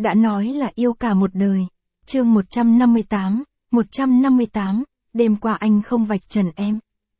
đã nói là yêu cả một đời. Chương 158, đêm qua anh không vạch trần em.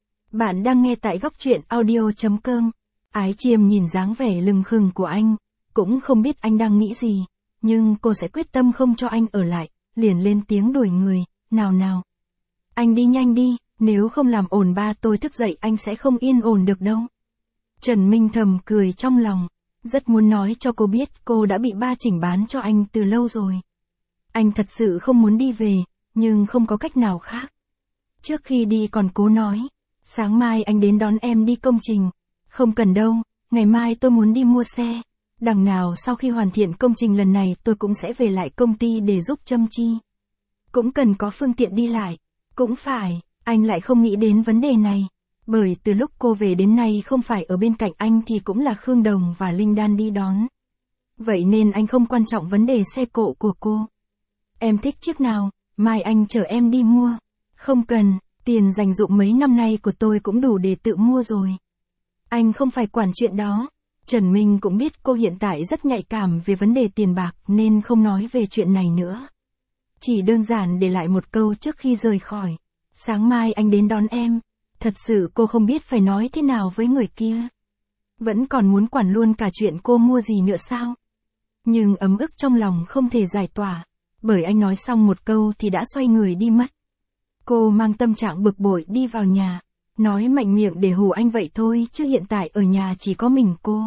Bạn đang nghe tại góc truyện audio.com. Ái Chiêm nhìn dáng vẻ lừng khừng của anh, cũng không biết anh đang nghĩ gì, nhưng cô sẽ quyết tâm không cho anh ở lại, liền lên tiếng đuổi người, nào. Anh đi nhanh đi, nếu không làm ổn ba tôi thức dậy anh sẽ không yên ổn được đâu. Trần Minh thầm cười trong lòng, rất muốn nói cho cô biết cô đã bị ba chỉnh bán cho anh từ lâu rồi. Anh thật sự không muốn đi về, nhưng không có cách nào khác. Trước khi đi còn cố nói, sáng mai anh đến đón em đi công trình. Không cần đâu, ngày mai tôi muốn đi mua xe. Đằng nào sau khi hoàn thiện công trình lần này tôi cũng sẽ về lại công ty để giúp chăm chi. Cũng cần có phương tiện đi lại. Cũng phải, anh lại không nghĩ đến vấn đề này. Bởi từ lúc cô về đến nay không phải ở bên cạnh anh thì cũng là Khương Đồng và Linh Đan đi đón. Vậy nên anh không quan trọng vấn đề xe cộ của cô. Em thích chiếc nào, mai anh chở em đi mua. Không cần, tiền dành dụm mấy năm nay của tôi cũng đủ để tự mua rồi. Anh không phải quản chuyện đó. Trần Minh cũng biết cô hiện tại rất nhạy cảm về vấn đề tiền bạc nên không nói về chuyện này nữa. Chỉ đơn giản để lại một câu trước khi rời khỏi. Sáng mai anh đến đón em. Thật sự cô không biết phải nói thế nào với người kia. Vẫn còn muốn quản luôn cả chuyện cô mua gì nữa sao? Nhưng ấm ức trong lòng không thể giải tỏa. Bởi anh nói xong một câu thì đã xoay người đi mất. Cô mang tâm trạng bực bội đi vào nhà. Nói mạnh miệng để hù anh vậy thôi chứ hiện tại ở nhà chỉ có mình cô.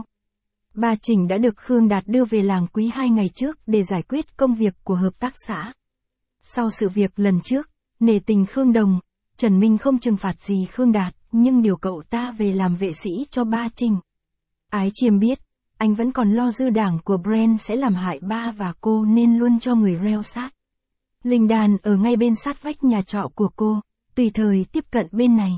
Ba Trình đã được Khương Đạt đưa về làng Quý 2 ngày trước để giải quyết công việc của hợp tác xã. Sau sự việc lần trước, nể tình Khương Đồng, Trần Minh không trừng phạt gì Khương Đạt, nhưng điều cậu ta về làm vệ sĩ cho ba Trình. Ái Chiêm biết, anh vẫn còn lo dư đảng của Brand sẽ làm hại ba và cô nên luôn cho người reo sát. Linh Đan ở ngay bên sát vách nhà trọ của cô, tùy thời tiếp cận bên này.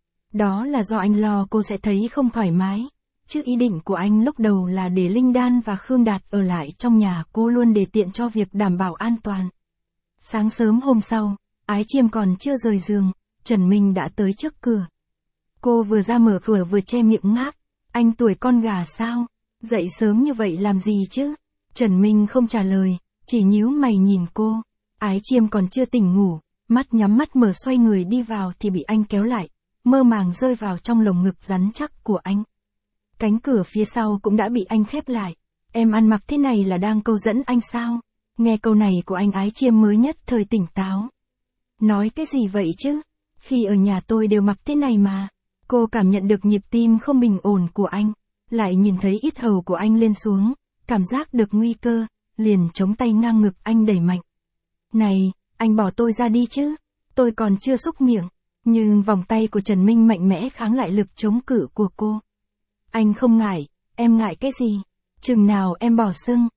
Đó là do anh lo cô sẽ thấy không thoải mái, chứ ý định của anh lúc đầu là để Linh Đan và Khương Đạt ở lại trong nhà cô luôn để tiện cho việc đảm bảo an toàn. Sáng sớm hôm sau, Ái Chiêm còn chưa rời giường, Trần Minh đã tới trước cửa. Cô vừa ra mở cửa vừa che miệng ngáp, anh tuổi con gà sao, dậy sớm như vậy làm gì chứ? Trần Minh không trả lời, chỉ nhíu mày nhìn cô. Ái Chiêm còn chưa tỉnh ngủ, mắt nhắm mắt mở xoay người đi vào thì bị anh kéo lại, mơ màng rơi vào trong lồng ngực rắn chắc của anh. Cánh cửa phía sau cũng đã bị anh khép lại. Em ăn mặc thế này là đang câu dẫn anh sao? Nghe câu này của anh Ái Chiêm mới nhất thời tỉnh táo. Nói cái gì vậy chứ? Khi ở nhà tôi đều mặc thế này mà. Cô cảm nhận được nhịp tim không bình ổn của anh, lại nhìn thấy yết hầu của anh lên xuống, cảm giác được nguy cơ, liền chống tay ngang ngực anh đẩy mạnh. Này, anh bỏ tôi ra đi chứ, tôi còn chưa xúc miệng, nhưng vòng tay của Trần Minh mạnh mẽ kháng lại lực chống cự của cô. Anh không ngại, em ngại cái gì, chừng nào em bỏ xưng,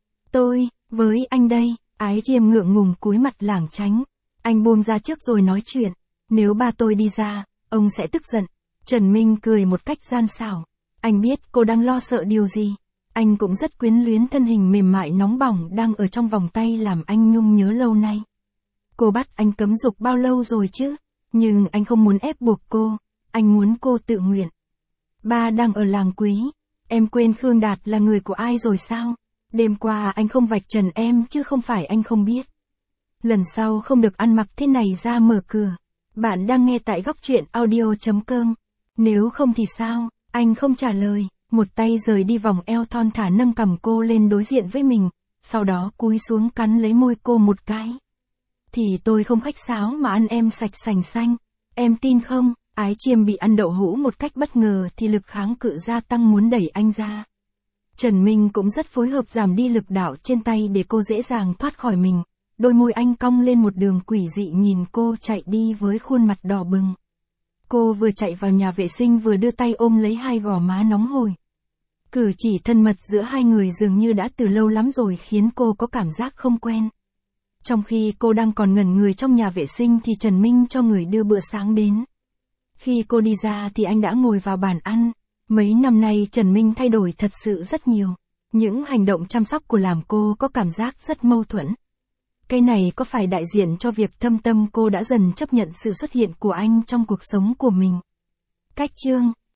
với anh đây, Ái Chiêm ngượng ngùng cúi mặt lảng tránh, anh buông ra trước rồi nói chuyện, nếu ba tôi đi ra, ông sẽ tức giận. Trần Minh cười một cách gian xảo, anh biết cô đang lo sợ điều gì, anh cũng rất quyến luyến thân hình mềm mại nóng bỏng đang ở trong vòng tay làm anh nhung nhớ lâu nay. Cô bắt anh cấm dục bao lâu rồi chứ, nhưng anh không muốn ép buộc cô, anh muốn cô tự nguyện. Ba đang ở làng Quý, em quên Khương Đạt là người của ai rồi sao? Đêm qua anh không vạch trần em chứ không phải anh không biết. Lần sau không được ăn mặc thế này ra mở cửa. Bạn đang nghe tại góc truyện audio.com. Nếu không thì sao? Anh không trả lời, một tay rời đi vòng eo thon thả nâng cằm cô lên đối diện với mình, sau đó cúi xuống cắn lấy môi cô một cái. Thì tôi không khách sáo mà ăn em sạch sành xanh, em tin không? Ái Chiêm bị ăn đậu hũ một cách bất ngờ thì lực kháng cự gia tăng muốn đẩy anh ra. Trần Minh cũng rất phối hợp giảm đi lực đạo trên tay để cô dễ dàng thoát khỏi mình. Đôi môi anh cong lên một đường quỷ dị nhìn cô chạy đi với khuôn mặt đỏ bừng. Cô vừa chạy vào nhà vệ sinh vừa đưa tay ôm lấy hai gò má nóng hổi. Cử chỉ thân mật giữa hai người dường như đã từ lâu lắm rồi khiến cô có cảm giác không quen. Trong khi cô đang còn ngẩn người trong nhà vệ sinh thì Trần Minh cho người đưa bữa sáng đến. Khi cô đi ra thì anh đã ngồi vào bàn ăn. Mấy năm nay Trần Minh thay đổi thật sự rất nhiều. Những hành động chăm sóc của làm cô có cảm giác rất mâu thuẫn. Cái này có phải đại diện cho việc thâm tâm cô đã dần chấp nhận sự xuất hiện của anh trong cuộc sống của mình? Cách chương